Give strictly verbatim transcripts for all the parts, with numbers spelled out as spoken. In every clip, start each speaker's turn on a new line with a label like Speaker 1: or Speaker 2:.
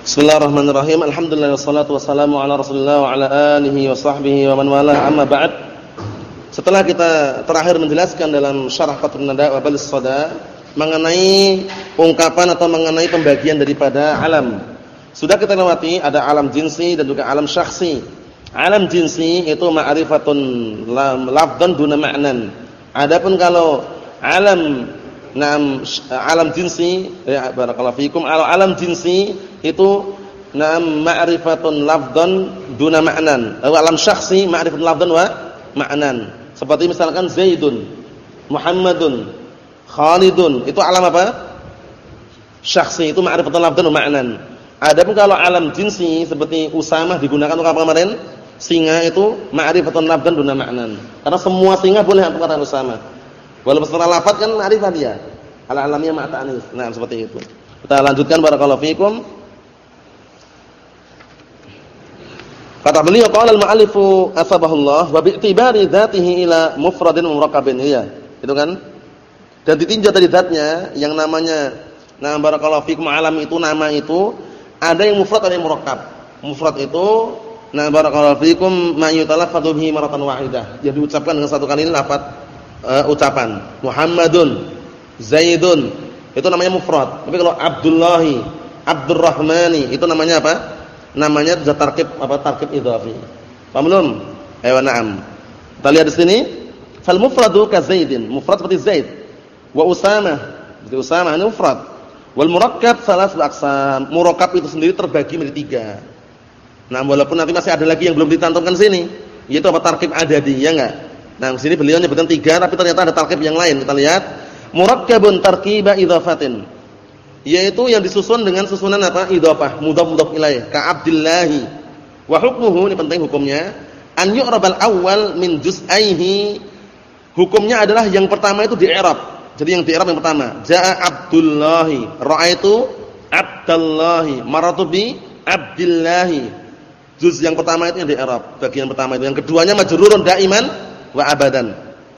Speaker 1: Bismillahirrahmanirrahim. Alhamdulillah wassalatu wassalamu ala Rasulillah wa ala alihi wa sahbihi wa man wala, amma ba'd. Setelah kita terakhir menjelaskan dalam syarah Fathun Nada wa Balis Sada mengenai ungkapan atau mengenai pembagian daripada alam. Sudah kita lewati ada alam jinsi dan juga alam syakhsi. Alam jinsi itu ma'rifatun lafdhan duna ma'nan. Adapun kalau alam Naam alam jinsi ya barakallahu fikum, alam jinsi itu naam ma'rifatun lafdhan duna ma'nan. Alam syakhsi ma'rifatun lafdhan wa ma'nan. Seperti misalkan Zaidun, Muhammadun, Khalidun, itu alam apa? Syakhsi, itu ma'rifatun lafdhan wa ma'nan. Adapun kalau alam jinsi seperti Usamah digunakan untuk apa kemarin? Singa itu ma'rifatun lafdhan duna ma'nan. Karena semua singa boleh untuk kata Usamah. Walaupun setelah lafaz kan ma'rifah dia. Al-alamiyah ma'ta'anis. Nah, seperti itu. Kita lanjutkan barakallahu fikum. Kata beliau qala al-mu'allifu asbahullah wa bi'tibari dzatihi ila mufradin wa murakkabin. Iya, itu kan? Dan ditinjau dari zatnya yang namanya nah barakallahu fikum alam itu nama itu ada yang mufrad ada yang murakkab. Mufrad itu nah barakallahu fikum ma yutalaffadhu bihi maratan wahidah. Yang diucapkan dengan satu kali lafaz Uh, ucapan Muhammadun, Zaidun itu namanya mufrad. Tapi kalau Abdullahi, Abdurrahmani itu namanya apa? Namanya tarkib apa? Tarkib idhafi. Paham belum? Ayo na'am. Kita lihat di sini, fal mufradu ka Zaidin, mufrad seperti Zaid. Wa Usamah, seperti Usamah ini mufrad. Wal murakkab salasul aqsam. Murakkab itu sendiri terbagi menjadi tiga. Nah, walaupun nanti masih ada lagi yang belum ditantumkan sini, yaitu apa? Tarkib adadi, ya enggak? Nah, di sini beliau nyebutkan tiga, tapi ternyata ada tarkib yang lain. Kita lihat, murakkabun tarkiba idhafatin, yaitu yang disusun dengan susunan apa? Idhafah, mudhaf mudhaf ilaih, ka Abdillahi. Wa hukmuhu, ini penting hukumnya, an yu'rabal awwal min juz'aihi. Hukumnya adalah yang pertama itu di-i'rab. Jadi yang di-i'rab yang pertama, jaa Abdullahi, ra'aitu Abdallahi, maratu bi Abdillahi. Juz yang pertama itu yang di-i'rab, bagian pertama itu. Yang keduanya majrurun daiman wa abadan.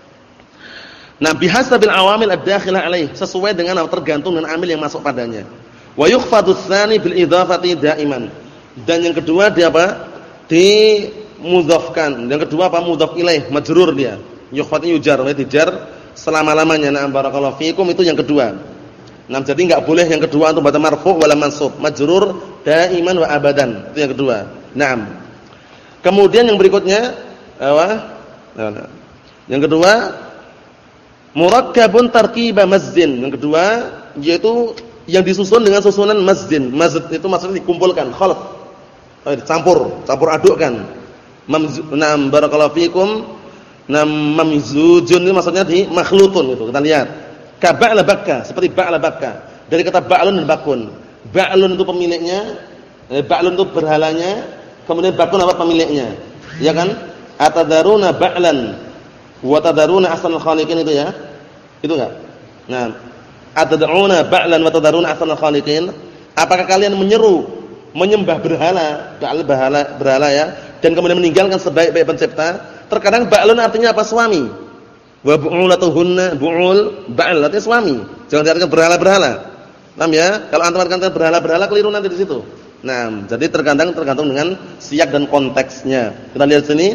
Speaker 1: Nah, bihasabil awamil ad-dakhilah alaih, sesuai dengan tergantung dengan amil yang masuk padanya. Wa yukhfadhu tsani bil idhafati daiman. Dan yang kedua dia apa? Dimudhafkan. Yang kedua apa? Mudhaf ilaih, majrur dia. Yukhfadhu yujar, wa dijar selama-lamanya. Nah, barakallahu fikum itu yang kedua. Nah, jadi enggak boleh yang kedua untuk baca marfu' wala mansub, majrur daiman wa abadan. Itu yang kedua. Naam. Kemudian yang berikutnya apa? Nah, yang kedua murakkabun tarkiba mazdin. Yang kedua yaitu yang disusun dengan susunan mazdin. Mazd itu maksudnya dikumpulkan, khalq. Oh, campur, campur adukkan. Nam barakallahu fikum. Nam mamzujun itu maksudnya di makhlutun itu. Kita lihat. Ka ba'la bakka, seperti ba'la bakka. Dari kata ba'lun dan bakun. Ba'lun itu pemiliknya, eh, ba'lun itu berhalanya, kemudian bakun apa pemiliknya? Ya kan? Atadaruna ba'lan wa tadaruna ahsanal khaliqin, itu ya. Itu enggak? Nah, atad'una ba'lan wa tadaruna ahsanal khaliqin. Apakah kalian menyeru menyembah berhala, berhala, berhala ya, dan kemudian meninggalkan sebaik-baik pencipta? Terkadang ba'lun artinya apa? Suami. Wa bu'ulatuhunna, bu'ul, ba'al artinya suami. Jangan diartikan berhala-berhala. Paham ya? Kalau antum artikan berhala-berhala keliru nanti di situ. Nah, jadi terkadang tergantung dengan siyak dan konteksnya. Kita lihat sini.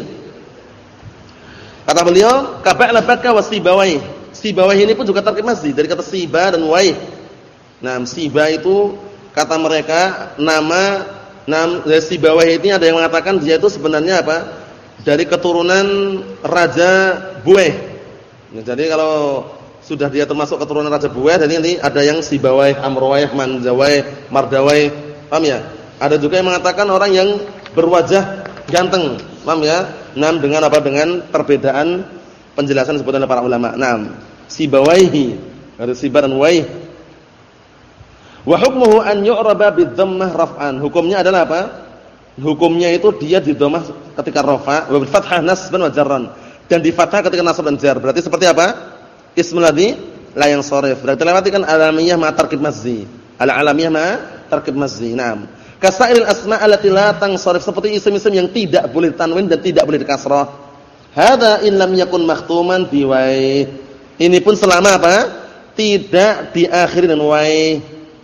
Speaker 1: Kata beliau, kaba'la bakka wa sibawai. Sibawai ini pun juga tarkib masdar dari kata siba dan wai. Nah, siba itu kata mereka nama nam dari sibawai ini ada yang mengatakan dia itu sebenarnya apa? Dari keturunan Raja Bueh. Nah, jadi kalau sudah dia termasuk keturunan Raja Bueh, dan ini ada yang sibawai, amrowai, manjawai, mardawai. Paham ya? Ada juga yang mengatakan orang yang berwajah ganteng. Paham ya? Nam dengan apa? Dengan perbedaan penjelasan sebutan oleh para ulama. Nam, sibawaihi, ada siba dan waih. Wa hukmuhu an yu'raba bidhammah raf'an. Hukumnya adalah apa? Hukumnya itu dia di dhammah ketika rafa', wa bil fathah nasban wa jarran. Dan di fathah ketika nasab dan jar. Berarti seperti apa? Ismul ladzi la yansharif. Berarti lewati kan alamiyah ma tarkib mazzi. Al alamiyah ma tarkib mazzi. Naam. Kasairil asma' allati la tansharif, seperti isim-isim yang tidak boleh tanwin dan tidak boleh dikasrah. Hadza in lam yakun makhtuman biwai. Ini pun selama apa? Tidak diakhiri dengan wai.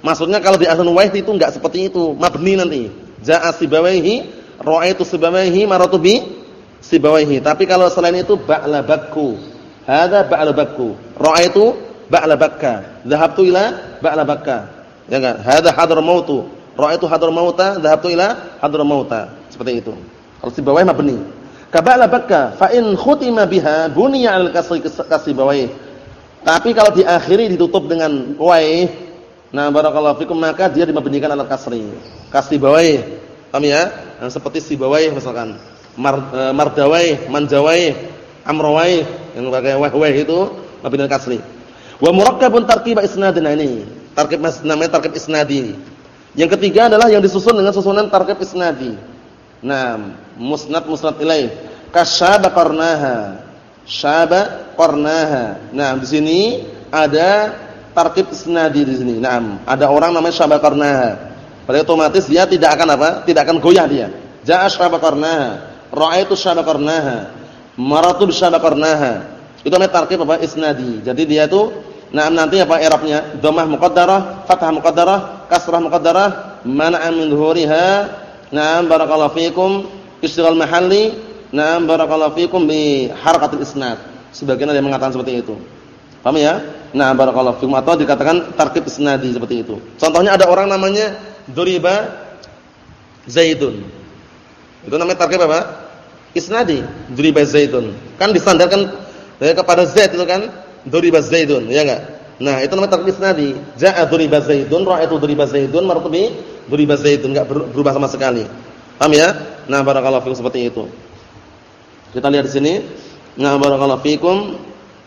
Speaker 1: Maksudnya kalau di akhir waih itu enggak seperti itu, mabni nanti. Ja'a sibawaihi, ra'aitu sibawaihi, maratu bi sibawaihi. Tapi kalau selain itu ba'la bakku. Hadza ba'la bakku. Ra'aitu ba'la bakka. Dhahabtu ila ba'la bakka. Ya enggak? Hadza hadramautu. Ra'aitu hadramauta, dhahabtu ila hadramauta. Seperti itu. Kalau sibawaihi mabni. Ka ba'la bakka fa in khutima biha buniya al-kasri kasibawaihi. Tapi kalau diakhiri ditutup dengan waih, nah barakallahu fikum, maka dia dimabnikan ala kasri. Kasibawai. Paham ya? Nah, seperti sibawai misalkan. Mar, e, mardawai, manjawai, amrawai yang pakai wah-wah itu mabni kasri. Wa murakkabun tarkib isnadin, ini. Tarkib namanya tarkib isnadi. Yang ketiga adalah yang disusun dengan susunan tarkib isnadi. Nah, musnad musnad ilaih. Kasyaba qarnaha. Syaba qarnaha. Nah, di sini ada tarkib isnadi di sini. Naam, ada orang namanya syaba qarnaha. Berarti otomatis dia tidak akan apa? Tidak akan goyah dia. Ja'a syaba qarnaha, ra'aitu syaba qarnaha, maratu bisyaba qarnaha. Itu namanya tarkib apa? Isnadi. Jadi dia itu naam nanti apa i'rabnya? Dhammah muqaddarah, fathah muqaddarah, kasrah muqaddarah, mana'a min dhuhuriha. Naam barakallahu fikum, istighal mahalli. Naam barakallahu fikum bi harakatil isnad. Sebagian ada yang mengatakan seperti itu. Paham ya? Nah, barakallahu fikum, atau dikatakan tarkib isnadi seperti itu. Contohnya ada orang namanya Duriba Zaidun. Itu namanya tarkib apa? Isnadi. Duriba Zaidun. Kan disandarkan ya, kepada Zaid itu kan? Duriba Zaidun, ya enggak? Nah, itu namanya tarkib isnadi. Ja'a Duriba Zaidun, ra'aitu Duriba Zaidun, martubi Duriba Zaidun, enggak berubah sama sekali. Paham ya? Nah, barakallahu fikum seperti itu. Kita lihat di sini. Nah, barakallahu fikum.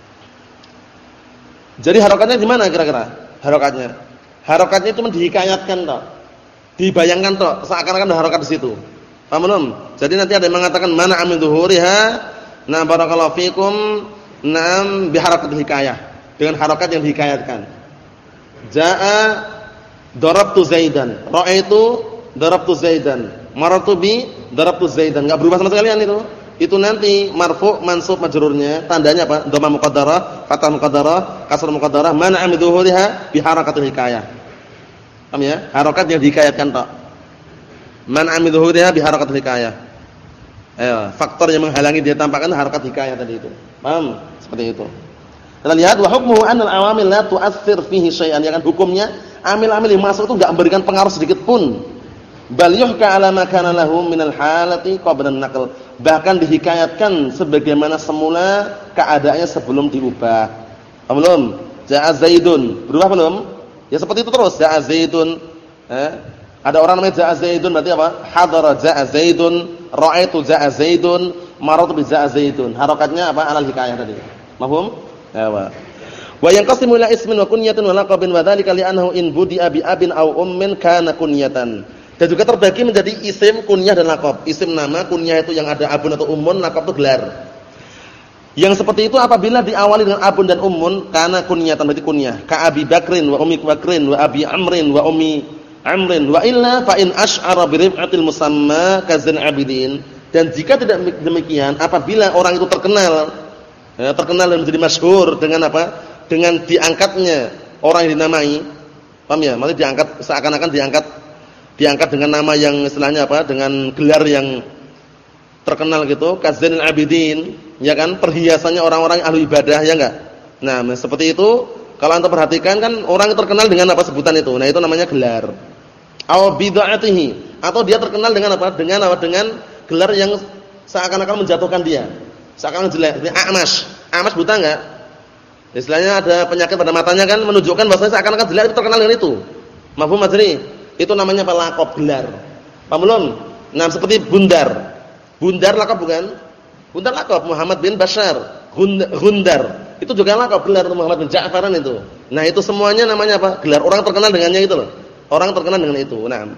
Speaker 1: Jadi harokatnya di mana kira-kira? Harokatnya. Harokatnya itu dihikayatkan toh. Dibayangkan toh, seakan-akan ada harokat di situ. Paham belum? Jadi nanti ada yang mengatakan mana amin dhuhuriha, na barakallahu fikum, nam bi harakat hikayah. Dengan harokat yang dihikayatkan. Jaa darabtu Zaidan, ra'aitu darabtu Zaidan, marartu bi darabtu Zaidan. Enggak berubah sama sekali itu. Itu nanti marfu' mansub majrurnya tandanya apa? Dhammah muqaddarah, fathah muqaddarah, kasrah muqaddarah, mana'a min dhuhuriha bi harakatil hikayah. Paham ya? Harakat yang dihikayatkan tok. Mana'a min dhuhuriha bi harakatil hikayah. Ayo, faktor yang menghalangi dia tampakkan harakat hikayah tadi itu. Paham? Seperti itu. Kita lihat wa hukmuhu anna al-awamil la tu'athir fihi syai'an, ya kan hukumnya amil-amil yang masuk itu enggak memberikan pengaruh sedikit pun. Bal yuhka 'ala ma kana lahu min al-halati qabla an-naql. Bahkan dihikayatkan sebagaimana semula keadaannya sebelum diubah. Paham belum? Ja'a Zaidun, berubah belum? Ya seperti itu terus, Ja'a Zaidun. Eh? Ada orang namanya Ja'a Zaidun, berarti apa? Hadara Ja'a Zaidun, ra'aitu Ja'a Zaidun, marartu bi Ja'a Zaidun. Harakatnya apa? Alal hikayah tadi. Paham? Ya, wa. Wa yanqasimu ila ismin wa kunyatin wa laqabin wa dzalika li'annahu in budi'a bi abin aw ummin kana kunyatan. Dan juga terbagi menjadi isim, kunyah dan laqab. Isim nama, kunyah itu yang ada abun atau ummun, laqab itu gelar. Yang seperti itu apabila diawali dengan abun dan ummun, kana kunyatan, berarti kunyah. Ka Abi Bakrin wa Ummi Bakrin wa Abi Amrin wa Ummi Amrin wa illa fa in asy'ara bi rif'atil musamma kazan abidin. Dan jika tidak demikian, apabila orang itu terkenal, ya, terkenal dan menjadi masyhur dengan apa? Dengan diangkatnya orang yang dinamai. Paham ya? Maksudnya diangkat seakan-akan diangkat diangkat dengan nama yang istilahnya apa? Dengan gelar yang terkenal gitu, kazanil abidin, ya kan? Perhiasannya orang-orang ahli ibadah, ya enggak? Nah, seperti itu kalau Anda perhatikan kan orang yang terkenal dengan apa sebutan itu. Nah, itu namanya gelar. Aw bid'atihi, atau dia terkenal dengan apa? Dengan apa? Dengan gelar yang seakan-akan menjatuhkan dia. Seakan-akan jelek. Seperti A'mash. A'mash buta enggak? Istilahnya ada penyakit pada matanya kan menunjukkan bahwasanya seakan-akan jelek, itu terkenal dengan itu. Mafhum majri? Itu namanya apa? Laqab, gelar. Paham belum? Nah, seperti Bundar. Bundar laqab bukan? Bundar laqab Muhammad bin Bashar. Gundar. Itu juga laqab, gelar Muhammad bin Ja'faran itu. Nah, itu semuanya namanya apa? Gelar. Orang terkenal dengannya itu loh. Orang terkenal dengan itu. Nah.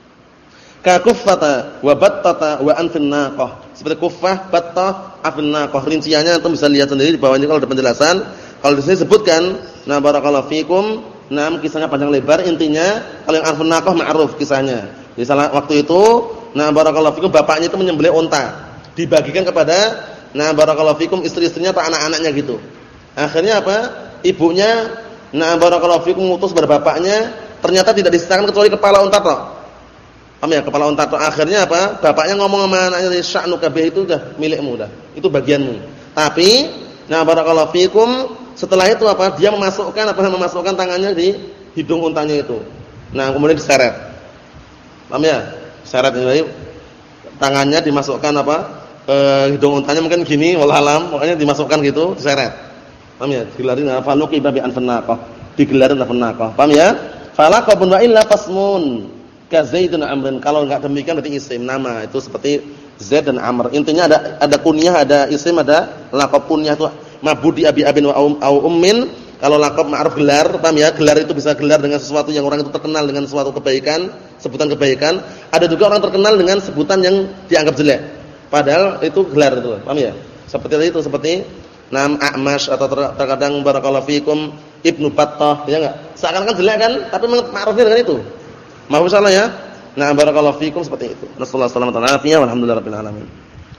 Speaker 1: Ka kuffata wa battata wa anfin naqah. Seperti kuffah, battah, afin naqah. Rinciannya antum bisa lihat sendiri di bawah ini kalau ada penjelasan. Kalau di sini sebutkan, nah barakallahu fikum. Nah, kisahnya panjang lebar, intinya kalau yang arfun naqah ma'ruf kisahnya. Di salah waktu itu, nah barakallahu fikum, bapaknya itu menyembelih unta, dibagikan kepada nah barakallahu fikum istri-istrinya atau anak-anaknya gitu. Akhirnya apa? Ibunya nah barakallahu fikum ngutus kepada bapaknya ternyata tidak disisakan kecuali kepala unta tok. Paham ya? Kepala unta tok. Akhirnya apa? Bapaknya ngomong sama anaknya, "Sya'nuka bih, itu udah milikmu udah. Itu bagianmu." Tapi, nah barakallahu fikum, setelah itu apa? Dia memasukkan apa? Memasukkan tangannya di hidung untanya itu. Nah, kemudian diseret. Paham ya? Seret ini tangannya dimasukkan apa? Ke hidung untanya mungkin gini, wallahu alam, pokoknya dimasukkan gitu, diseret. Paham ya? Digelarin faluqi babi anfannaqah. Digelarin anfannaqah. Paham ya? Falaqabun wa illa fasmun ka Zaidun Amrin. Kalau enggak demikian berarti isim nama, itu seperti Zaid dan Amr. Intinya ada ada kunyah, ada isim, ada laqab. Kunyah itu mabudi abi abin wa um, au ummin. Kalau laqab ma'ruf gelar, paham ya? Gelar itu bisa gelar dengan sesuatu yang orang itu terkenal dengan suatu kebaikan, sebutan kebaikan. Ada juga orang terkenal dengan sebutan yang dianggap jelek. Padahal itu gelar itu, paham ya? Seperti itu, seperti Nam A'mash atau terkadang barakallahu fikum Ibnu Battah, ya enggak? Seakan-akan jelek kan, tapi ma'rufnya dengan itu. Maaf salah ya. Nah, barakallahu fikum seperti itu. Nasallahu alaihi wasallam. Alhamdulillah rabbil alamin.